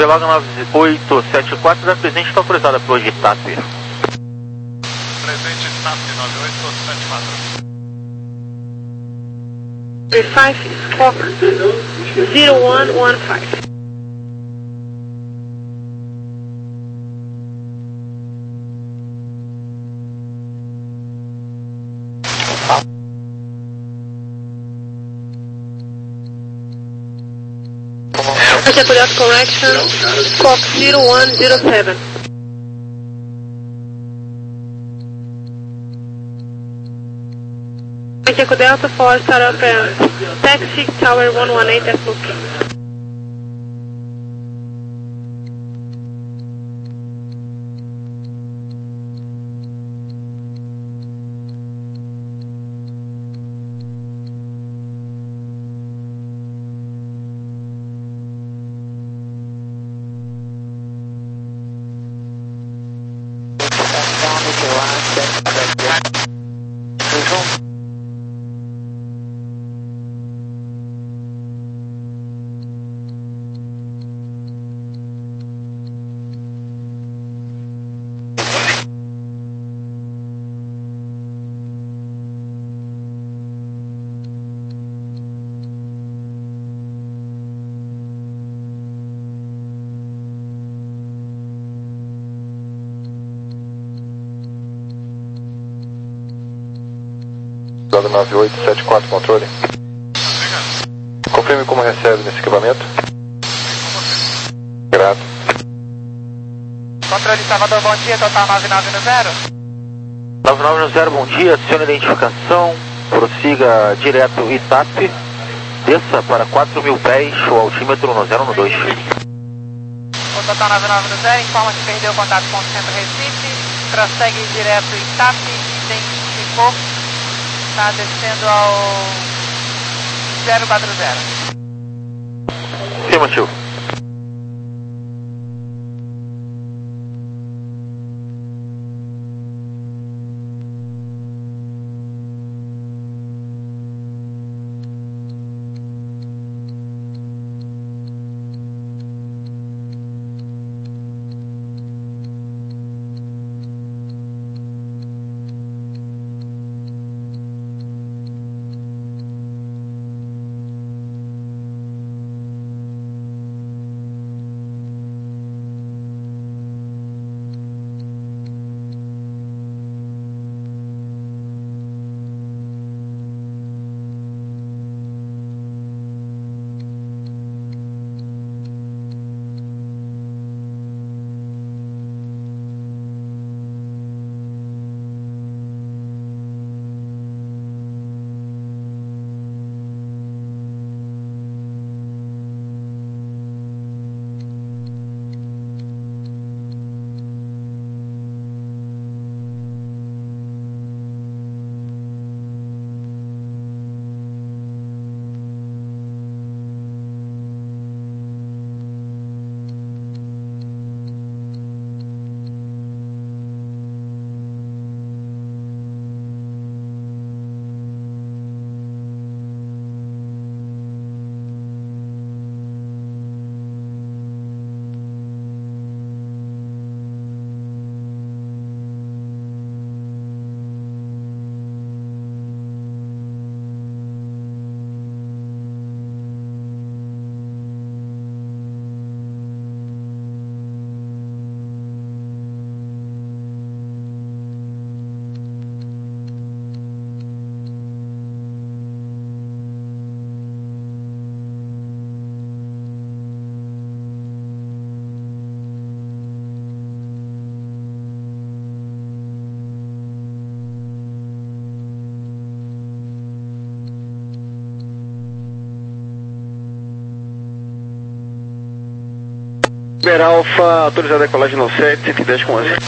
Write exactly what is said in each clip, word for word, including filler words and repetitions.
Veloga nove oito sete quatro, da presente está autorizada pelo I T A P. Presente I T A P nove oito sete quatro. five Fox zero one one five. Executive correction, Fox zero one zero seven. Executive Delta four, start up and taxi tower one one eight at booking. nove oito sete quatro, controle. Confirme como recebe nesse equipamento. Grato. Controle Salvador, bom dia, total nove nove zero. nove nove zero, bom dia, adicione a identificação, prossiga direto I T A P, desça para quatro mil pés, o altímetro no zero um dois. O total nove nove zero informa que perdeu o contato com o centro Recife, prossegue direto I T A P, identificou. Está descendo ao zero quatro zero. Afirmativo. Uber Alpha, autorizada a decolagem no sete, cento e dez com onze.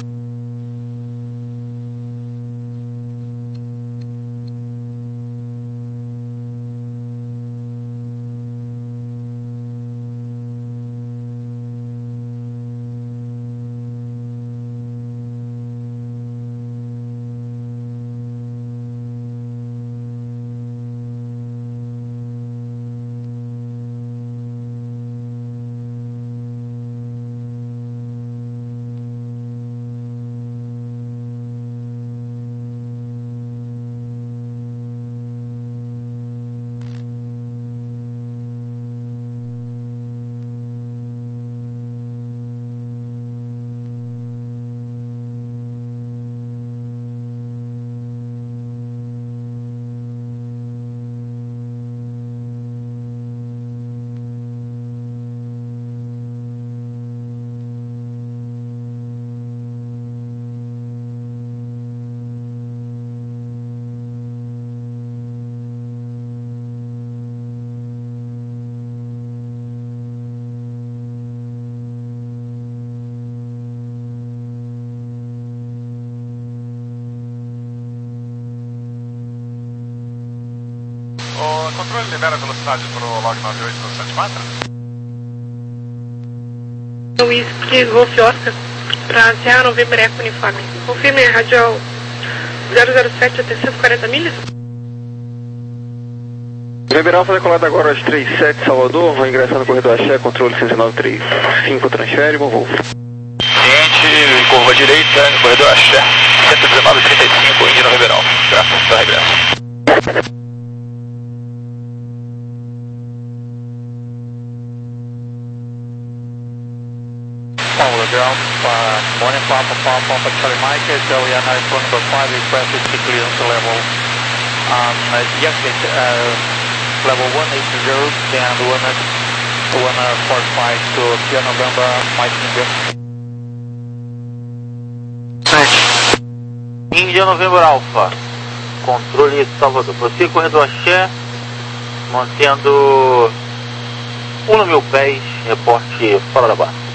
controle, libera a velocidade pro log nove oito sete quatro. Whisky Golf Oscar para Sierra November Eco Uniforme. Confirme a radial zero zero sete até cento e quarenta milhas. November Alfa decolado agora às trinta e sete Salvador, vai ingressar no corredor Axé, controle cento e nove trinta e cinco, transfere, bom voo. Cliente, curva direita, no corredor Axé, cento e dezenove trinta e cinco, Índia November Alfa, graças para regresso. Power ground, uh, morning Papa, Papa, Papa, Charlie Mike, so we are now in front of five, request is clearance level, um, uh, exit, uh, level one eighty, and one forty-five to Sierra November, Mike India. Índia November Alpha, controle Salvador, prossiga corredor Axé, mantendo um mil pés, reporte fora da base.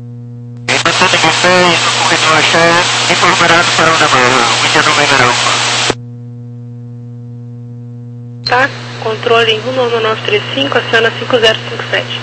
Corredor Axé, informado para o Índia November Alfa. Tá, controle em um nove nove três cinco, aciona cinco zero cinco sete.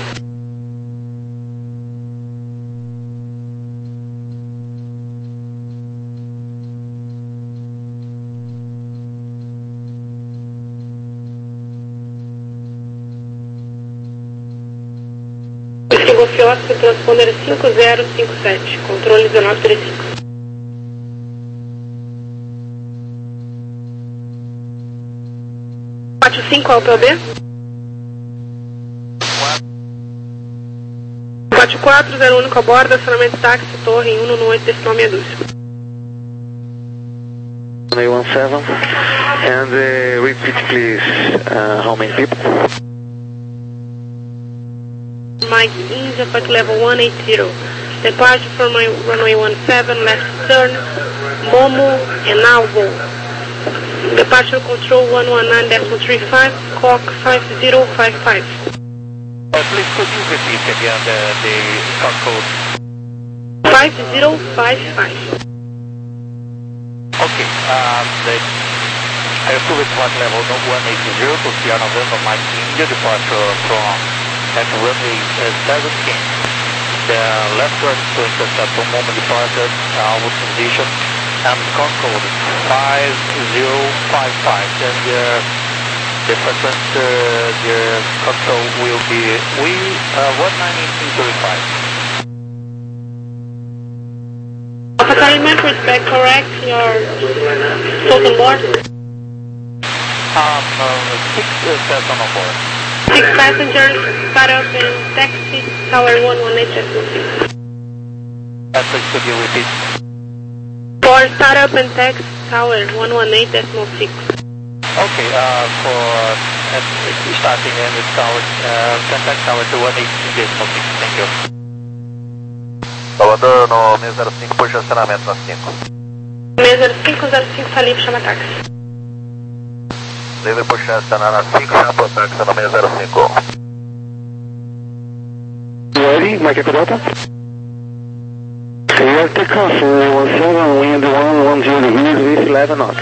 Whisky Golf Oscar, transponder cinco zero cinco sete, controle dezenove trinta e cinco. quatro cinco ao P O B. quatro quatro, zero único a bordo, acionamento táxi, torre em um nove oito, decimal meia dúzia. one seven, and uh, repeat please, uh, how many people? Mike India, flight level one eighty. Departure from my runway one seven, left turn, Momo and Alvo. Departure control one one nine point three five, Cock five zero five five. Uh, please could you repeat again the, the car code? five zero five five. Okay, um, the, I approve it flight level one eighty to Sierra November, Mike India, departure from at runway uh, seventeen. The left turn to intercept one moment departure, uh, with transition, and car code five zero five five, and the, the frequency, uh, the control will be we uh, one nineteen thirty-five. Alpha Charlie, respect correct your total board? Um, uh, six uh, seven on board. Six passengers, start up and taxi, tower one one eight decimal six. Uh, please could you repeat? For start up and taxi, tower one one eight decimal six. Okay, uh, for uh, starting and the tower, uh, contact tower to one eighteen decimal six, thank you. Salvador, no seis zero cinco, puxa acionamento na cinco. seis zero cinco, zero cinco, Felipe, chama táxi. Livre puxar acionar na cinco, chama pro táxi no seis zero cinco. Ready, Mike Echo Delta? You are take off for one seven, wind one one zero degrees with eleven knots.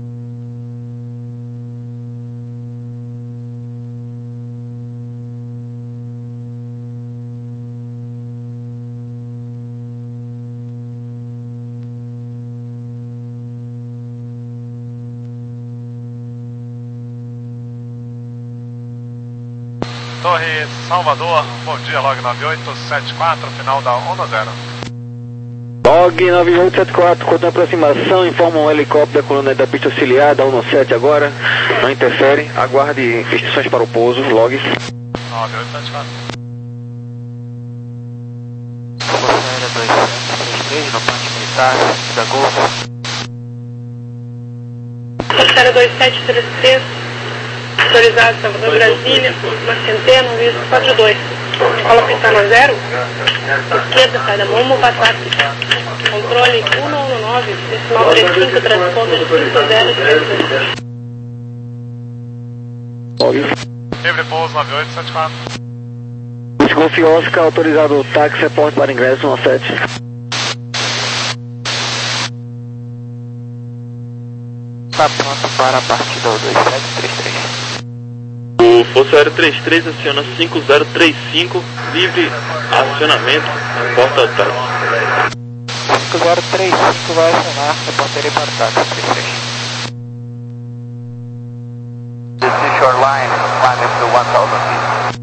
Torre Salvador, bom dia, log nove oito sete quatro, final da onda zero. Log nove oito sete quatro, quando a aproximação, informa um helicóptero da coluna da pista auxiliar, da um sete agora, não interfere, aguarde instruções para o pouso, log. nove oito sete quatro. Força Aérea dois sete três três, no parte militar da Golfo. Força Aérea dois sete três três, autorizado Salvador, Brasília, uma centena, visto quatro dois. Cola pintana zero, esquerda, sai da Momo, Batata. Controle um nove nove, decimal três cinco, transponder cinco zero três dois. Log. Livre pouso nove oito sete quatro. Golf Oscar, autorizado táxi, reporte para ingresso um sete. Está pronto para a partida dois sete três três. O Força Aérea trinta e três aciona cinco zero três cinco, livre acionamento na porta do táxi. cinco zero três cinco vai acionar, reportarei para o táxi trinta e três. Shoreline, climb to one thousand feet.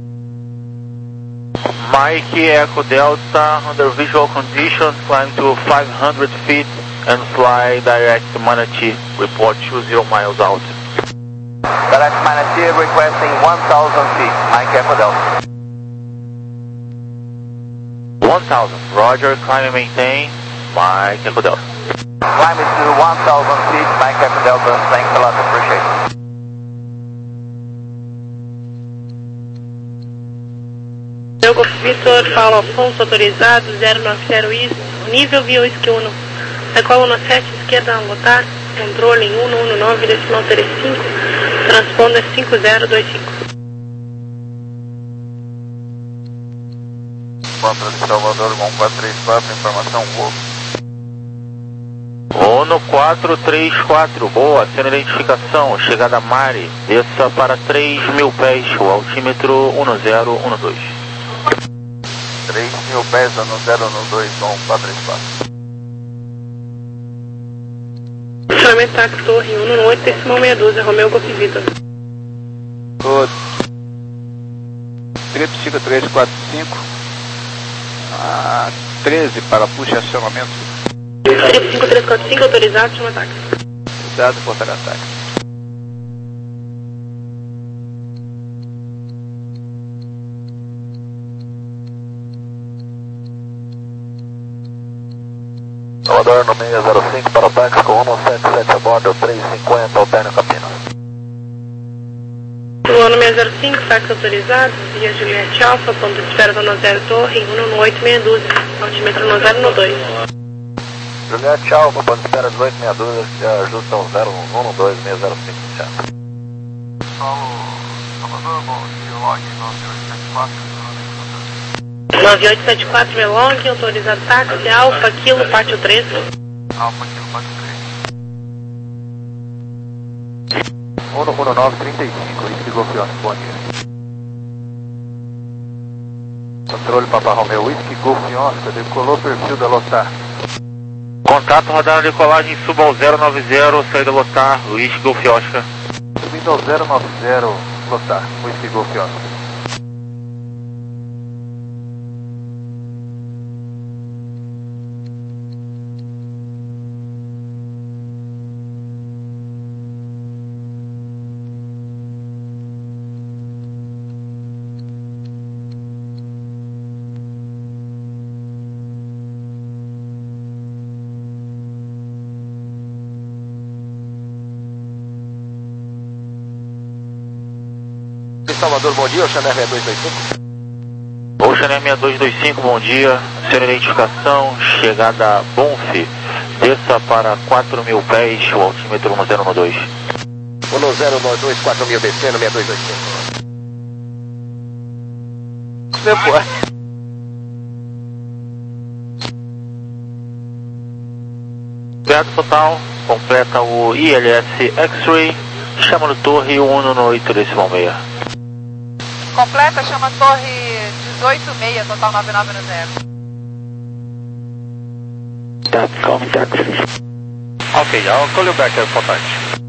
Mike Echo Delta, under visual conditions, climb to five hundred feet and fly direct to Manatee. Report two zero miles out. Direct Manatee requesting one thousand feet. Mike Echo Delta. one thousand, roger, climb and maintain. Mike Echo Delta. Climb to one thousand feet, Mike Echo Delta. Thanks a lot, appreciate it. Diogo Vitor, Paulo Afonso, autorizado, zero nove zero I S, nível via Whisky um. Decola no sete, esquerda, lotar, controle em um um nove, decimal trinta e cinco, transponder cinco zero dois cinco. Contra de Salvador, um quatro três quatro, informação, voo. ONU quatro três quatro, boa, sendo identificação, chegada Mari, desça para três mil pés, o altímetro um zero um dois. três mil pés, ano zero um dois, um quatro três quatro. Acionamento táxi torre um oito, decimal seis dois, Romeu Golf Vitor. Trip cinco três quatro cinco, ah, treze para puxa acionamento. Trip cinco três quatro cinco, autorizado, chama táxi. Autorizado, portar ataque. Salvador no seis zero cinco para o táxi com um sete sete a bordo, três cinquenta, alterno Campinas. Luano seis zero cinco, táxi autorizado, via Juliette Alfa, ponto de espera da zero Torre, um oito seis dois, altímetro um zero um dois. Juliette Alfa, ponto de espera dezoito sessenta e dois, ajusta ao zero um dois seis zero cinco iniciado. Salvador, bom dia, log nove oito sete quatro. nove oito sete quatro, Elong, autorizado táxi, Alfa, Kilo, Pátio três. Alfa, Kilo, Pátio três. um um nove trinta e cinco, Whisky Golf Oscar, bom dia. Controle Papa Romeo, Whisky Golf Oscar, decolou perfil da Lotar. Contato radar de decolagem, suba ao zero nove zero, saída Lotar, Whisky Golf Oscar. Subindo ao zero nove zero, Lotar, Whisky Golf Oscar. Salvador, bom dia, Ocean Air seis dois dois cinco. Ocean Air seis dois dois cinco, bom dia, sendo identificação, chegada Bonf, desça para quatro mil pés, o altímetro um zero um dois. um zero um dois, quatro mil descendo, seis dois dois cinco. Depois. Obrigado total, completa o I L S X-Ray, chama no torre um oito decimal seis. Completa, chama torre dezoito seis, total nove nove zero. Tá, calma, táxi. Ok, I'll call you back for touch.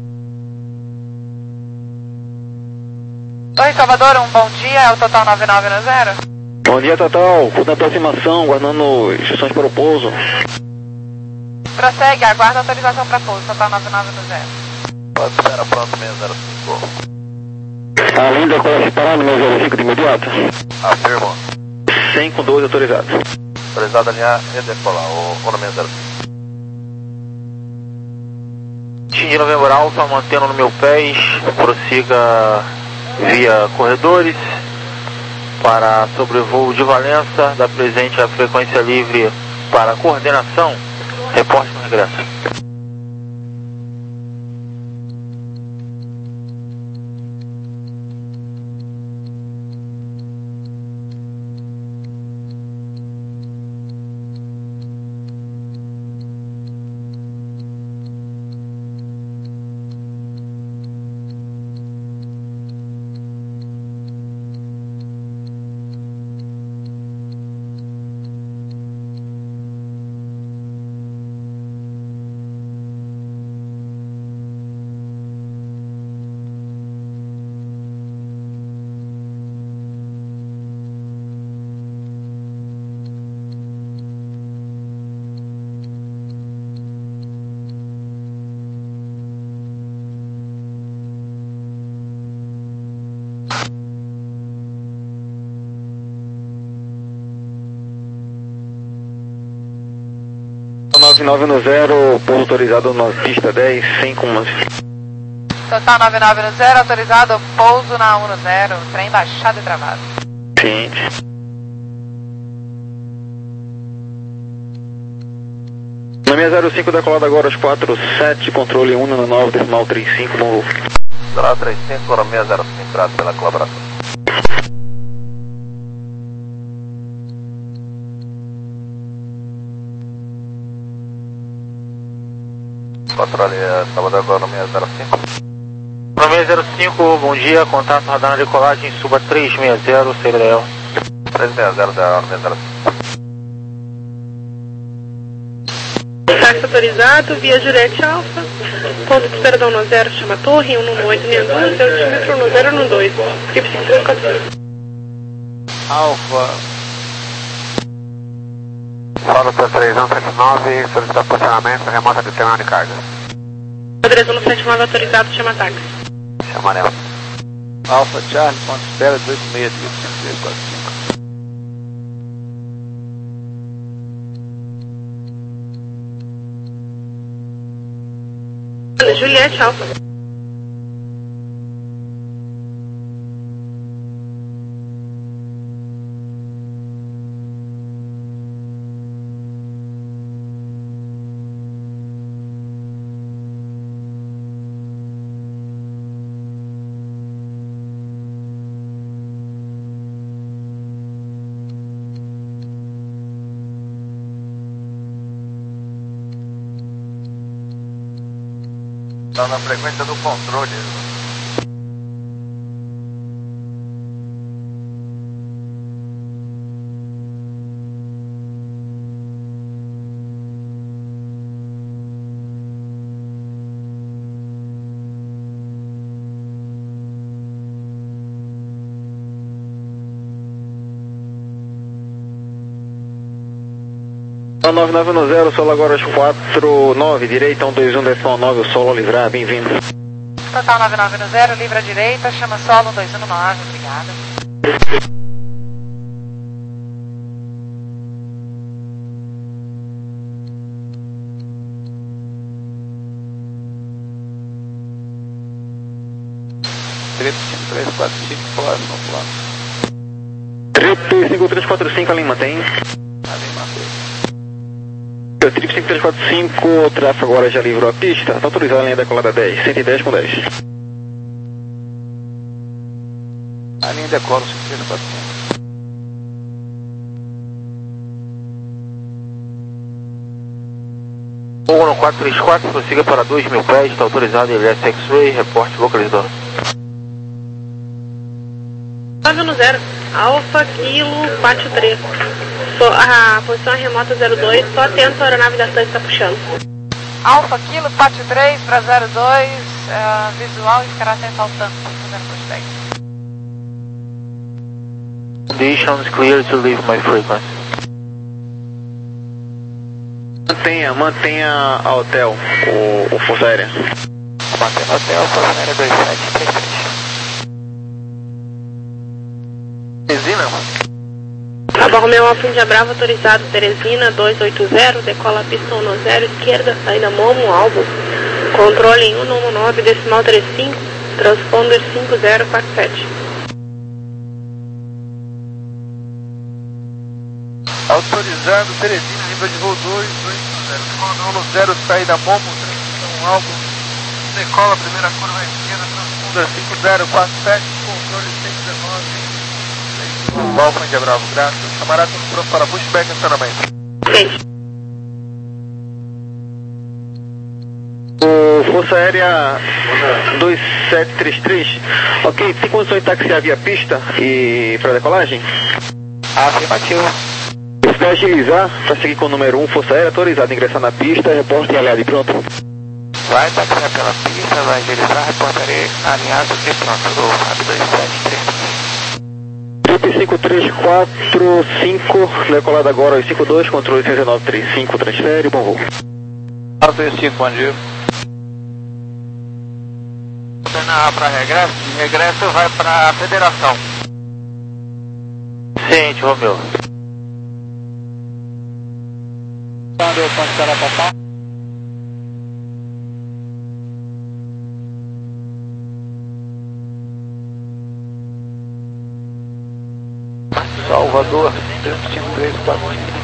Torre Salvador, um bom dia, é o total nove nove zero. Bom dia, total. Curta aproximação, guardando instruções para o pouso. Prossegue, aguarda autorização para pouso, total nove nove zero. Pode esperar pronto, seis zero cinco. Além da cola separada, seis zero cinco de imediato. Afirmo. cem com doze autorizado. Autorizado a alinhar e decolar, o Ono seis zero cinco. de Novembro Alfa, mantendo no meu pés, prossiga via corredores para sobrevoo de Valença, dá presente a frequência livre para coordenação, reporte no regresso. nove nove zero, pouso autorizado na pista dez, sem comando. Total nove nove zero, autorizado pouso na um zero, trem baixado e travado. Sim. Na minha zero cinco, decolado agora aos quatro sete, controle um no nove, decimal trinta e cinco, bom voo. Zero trinta e cinco, na minha zero cinco, graças pela colaboração. Controle Salvador agora no minha zero cinco. No minha zero cinco, bom dia, contato radar na decolagem, suba trezentos e sessenta, C B D L. trezentos e sessenta da minha zero cinco. Táxi autorizado, via Juliette Alfa, ponto de espera da um zero, chama Torre, um nove oito seis dois, altimetro um zero um dois, script cinco três quatro cinco. Alfa. Fala para três um sete nove, solicitar posicionamento, remota de terminal de carga. Padrão um sete nove autorizado, chama táxi. Chamaremos. Alfa Charlie, ponto de espera dezoito seis dois, cinco três quatro cinco. Juliette Alfa. Está na frequência do controle. nove nove zero, solo agora às quatro nove, direita um dois um, decimal nove, o solo livrar, bem-vindo. Total nove nove zero, livre à direita, chama solo um dois um nove, obrigada. Trip cinco três quatro cinco, próximo plano. Trip cinco três quatro cinco, ali mantém. Ali mantém. O Trip cinco três quatro cinco, o tráfego agora já livrou a pista, está autorizado a linha decolada dez, cento e dez com dez. A linha decola cinco três quatro cinco. Fogo no quatro três quatro, prossiga para dois mil pés, está autorizado L S X-Ray, reporte localizador. nove zero, Alfa Kilo quatro três. So, a posição remota zero dois, só atento, a aeronave da TAM está puxando. Alfa Kilo quatro três para zero dois, uh, visual e ficará atento ao tanto, fazendo pushback. Conditions clear to leave my frequency. Mantenha, mantenha a hotel, o, o Força Aérea. Mantenha hotel, Força Aérea dois sete três três. Teresina? Cabo Romeo Alfa Índia Brava autorizado, Teresina dois oito zero, decola pista um zero, esquerda, saída Momo, alvo. Controle em um nove nove, decimal trinta e cinco, transponder cinco zero quatro sete. Autorizado, Teresina, nível de voo dois oito zero. Decola no zero, saída Momo, transição alvo. Decola, primeira curva à esquerda, transponder cinco zero quatro sete, controle cento e dezenove. Alfa Índia Bravo, graças. Camarada pronto para pushback e acionamento. O Força Aérea dois sete três três, ok, tem condições de taxiar via pista e para decolagem? Afirmativo. Se puder agilizar, para seguir com o número um, Força Aérea autorizado a ingressar na pista, reporte alinhado e pronto. Vai taxiar pela pista, vai agilizar, reportarei alinhado e pronto. O Fábio dois sete três três. Trip cinco três quatro cinco, decolado agora aos cinco dois, controle cento e nove trinta e cinco, transfere, bom voo. Alfa cinco, bom dia. Na para regresso, regresso vai para a Federação. Ciente, Romeu. Deu ponte para total. Salvador, destino três quatro cinco.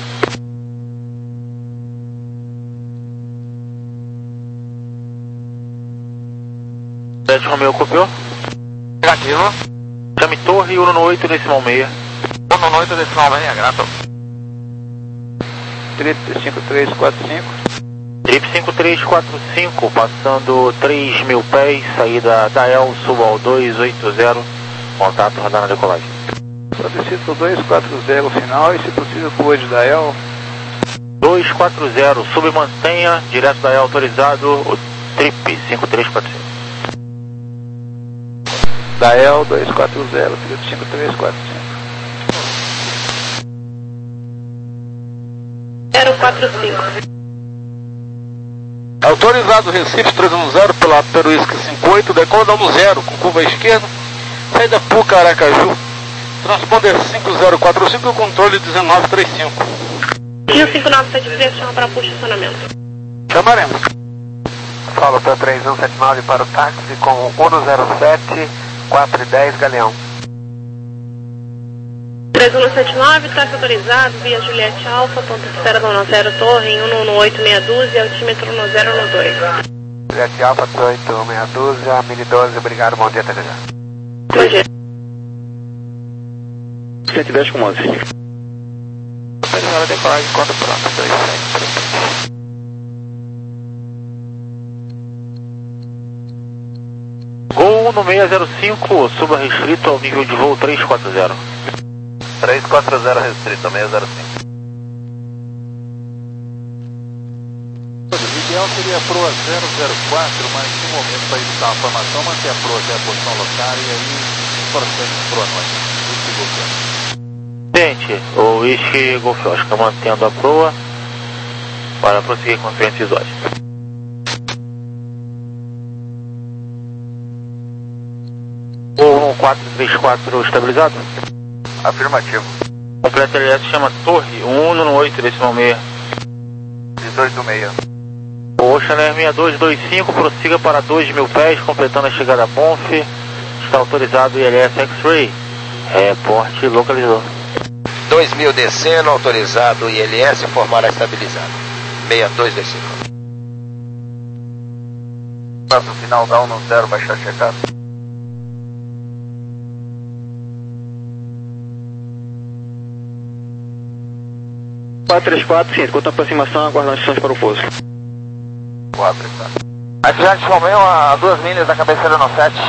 sete Romeu copiou? Negativo. Chame Torre um no oito decimal seis. um no oito decimal seis, grato. Trip cinco três quatro cinco. Trip cinco três quatro cinco, passando três mil pés, saída da El, suba ao dois oito zero, contato radar na decolagem. Solicito dois quatro zero final e se possível hoje da El. dois quatro zero, sub mantenha, direto da El autorizado, o Trip cinco três quatro cinco. Da El dois quatro zero, Trip cinco três quatro cinco. zero quatro cinco. Autorizado Recife três um zero pela Peruísca cinco oito, decola dando zero com curva esquerda, saída Puca Aracaju, transponder cinco zero quatro cinco, controle dezenove trinta e cinco. Rio cinco nove sete três, chama para puxa estacionamento. Chamaremos. Fala para três um sete nove para o táxi com um zero sete, quatro e dez Galeão. três um sete nove, táxi autorizado, via Juliette Alfa, ponto de espera Dona Zero Torre, em um no oito meia dúzia, altímetro no zero no dois. Juliette Alfa, dezoito meia dúzia, Mini doze, obrigado, bom dia, até já. Bom dia. cento e dez com onze. Autorizado a decolagem, quando pronto, dois sete três três. Gol no seis zero cinco, suba restrito ao nível de voo três quatro zero. três quatro zero restrito, seis zero cinco. O ideal seria a proa zero zero quatro, mas no momento para evitar a formação, manter a proa até a posição local e aí prossegue proa noite. Gente, o Whisky Golf Oscar mantendo a proa para prosseguir com o episódio. O quatro três quatro estabilizado? Afirmativo. Completa L S chama Torre um no oito decimal seis. dezoito seis. Ocean Air seis dois dois cinco, prossiga para dois mil pés, completando a chegada a Bonf. Está autorizado I L S X-Ray. Reporte localizador. dois mil descendo, autorizado I L S, formar a estabilizada. seis dois dois cinco. Passo final da um no zero, baixar checado. quatro três quatro, sim, enquanto a aproximação, aguardando instruções para o pouso. quatro três quatro. Atividade Romeu a duas milhas da cabeceira no sete.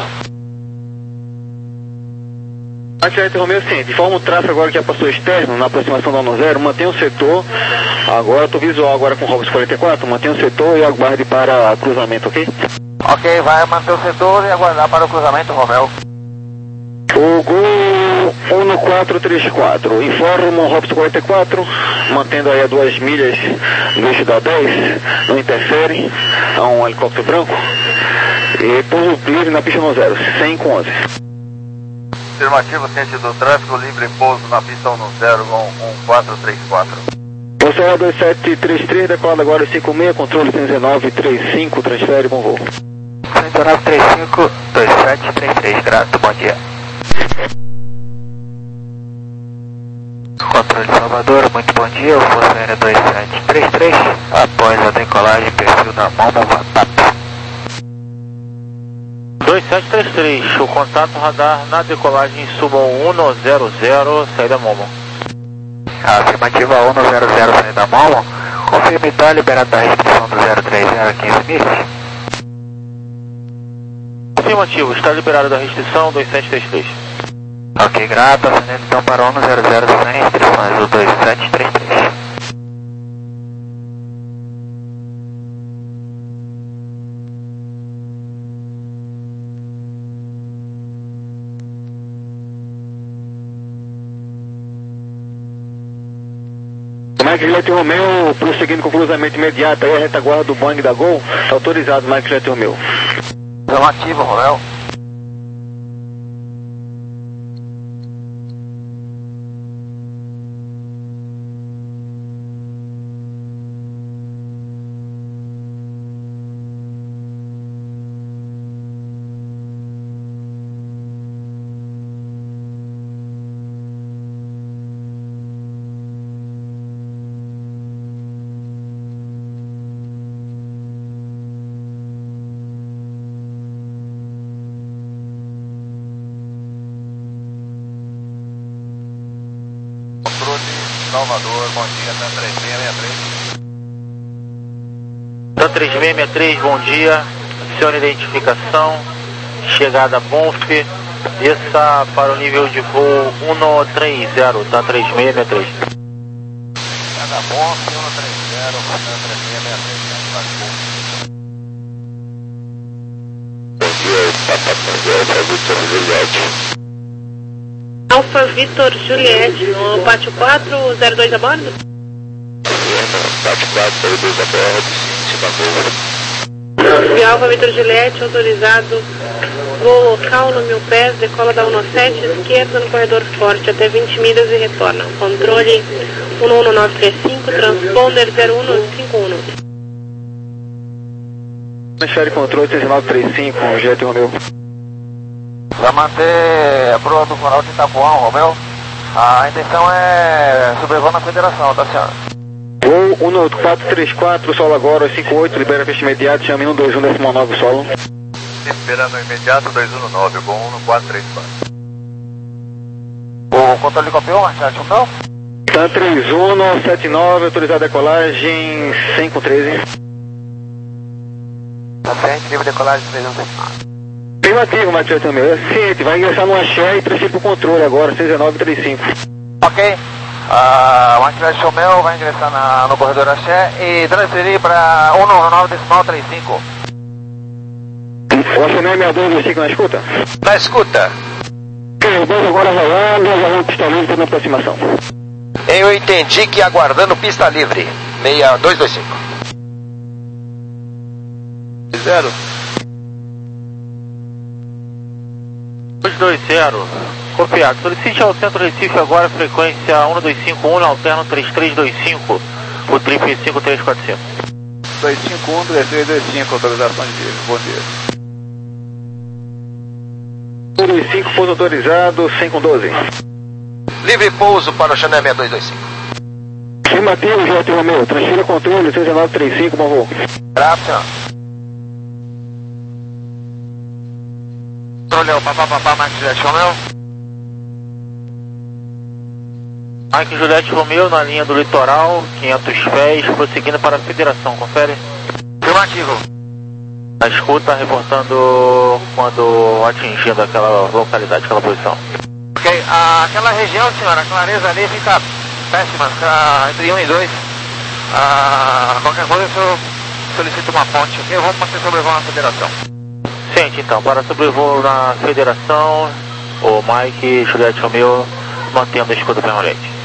Atividade Romeu, sim, de forma o tráfego agora que já passou externo, na aproximação da um zero, mantenha o setor, agora estou visual agora com o Robson quarenta e quatro, mantenha o setor e aguarde para cruzamento, ok? Ok, vai manter o setor e aguardar para o cruzamento, Romeu. O Gol um no quatro três quatro, informa o Robson quarenta e quatro, mantendo aí a duas milhas do eixo da dez, não interfere, a um helicóptero branco, e pouso livre na pista no zero, cem com onze. Afirmativo, sentido tráfego, livre pouso na pista um no zero com um quatro três quatro. Você é dois sete três três, decolado agora cinco seis, controle cento e dezenove trinta e cinco, transfere, bom voo. cento e dezenove trinta e cinco, dois sete três três, grato, bom dia. Controle Salvador, muito bom dia, o Força Aérea dois sete três três, após a decolagem, perfil da Momo Vatap. dois sete três três, o contato radar na decolagem suba um no zero zero, saída Momo. Afirmativa um no zero zero, saída Momo, confirme está liberado da restrição do zero três zero quinze milhas. Afirmativo, está liberado da restrição dois sete três três. Ok, grato, ascendendo então para um no zero zero sem restrições, o dois sete três três. Mike Juliette Romeu, prosseguindo com cruzamento imediato aí a retaguarda do Boeing da Gol, está autorizado, Mike Juliette Romeu. Afirmativo, Romeu. Salvador, bom dia, tá três seis seis três. Tá três seis seis três, bom dia. Adicione identificação. Chegada Bonf. Desça para o nível de voo um três zero, tá três seis seis três. Chegada Bonf, um três zero, tá três seis seis três. Bom dia, Papa Tango, Vitor Juliette. Alfa Vitor Juliette, no pátio quatro, zero dois a bordo? Pátio quatro, zero dois a bordo, cima voo. E Alfa Vitor Juliette, autorizado, voo local no mil pés, decola da um sete, esquerda no corredor forte, até vinte milhas e retorna. Controle um um nove três cinco, transponder zero um cinco um. Ministério de Controle três nove três cinco, Jet Romeu. Para manter a proa do Coral de Itapuã, Romeu, a intenção é sobrevoar na Federação, tá, senhora? Voo um quatro três quatro, solo agora, cinco oito, libera peixe imediato, chame um dois um décimo nove, solo. Esperando imediato, dois um nove, bom um quatro três quatro. O controle copiou, Marcelo, não? Tá três um sete nove, autorizado a decolagem, cem com treze. Tá certo, livre decolagem três um sete nove. Afirmativo, Matheus também. É ciente, vai ingressar no axé e transferir para o controle agora, seis nove três cinco. Ok. Uh, o Antivete Chomel vai ingressar na, no corredor axé e transferir para um nove decimal três cinco. O axé não é seis dois dois cinco na escuta? Na escuta. Ok, dois agora rolando, aguardando pista livre na aproximação. Eu entendi que aguardando pista livre. seis dois dois cinco. Zero. dois dois zero, copiado. Solicite ao Centro Recife agora, frequência um dois cinco um, alterno três três dois cinco, o trip cinco três quatro cinco. dois cinco um, três três dois cinco, autorização de dia, bom dia. um dois cinco, pouso autorizado, cem com doze. Livre pouso para o Chanel seis dois dois cinco. Afirmativo, J. Romeu, transfira controle, seis nove três cinco, bom voo. Graças, senhor. Controle, papá, papá, Mike Juliette Romeu. Mike Juliette Romeu na linha do litoral, quinhentos pés, prosseguindo para a Federação, confere? Afirmativo. Na escuta, reportando quando atingindo aquela localidade, aquela posição. Ok, ah, aquela região, senhora, a clareza ali fica péssima, fica entre um e dois. Ah, qualquer coisa eu senhor solicito uma ponte, ok? Vamos manter sobrevoo na Federação. Ciente, então, para sobrevoo na Federação, o Mike Juliette Romeu mantendo a escuta permanente.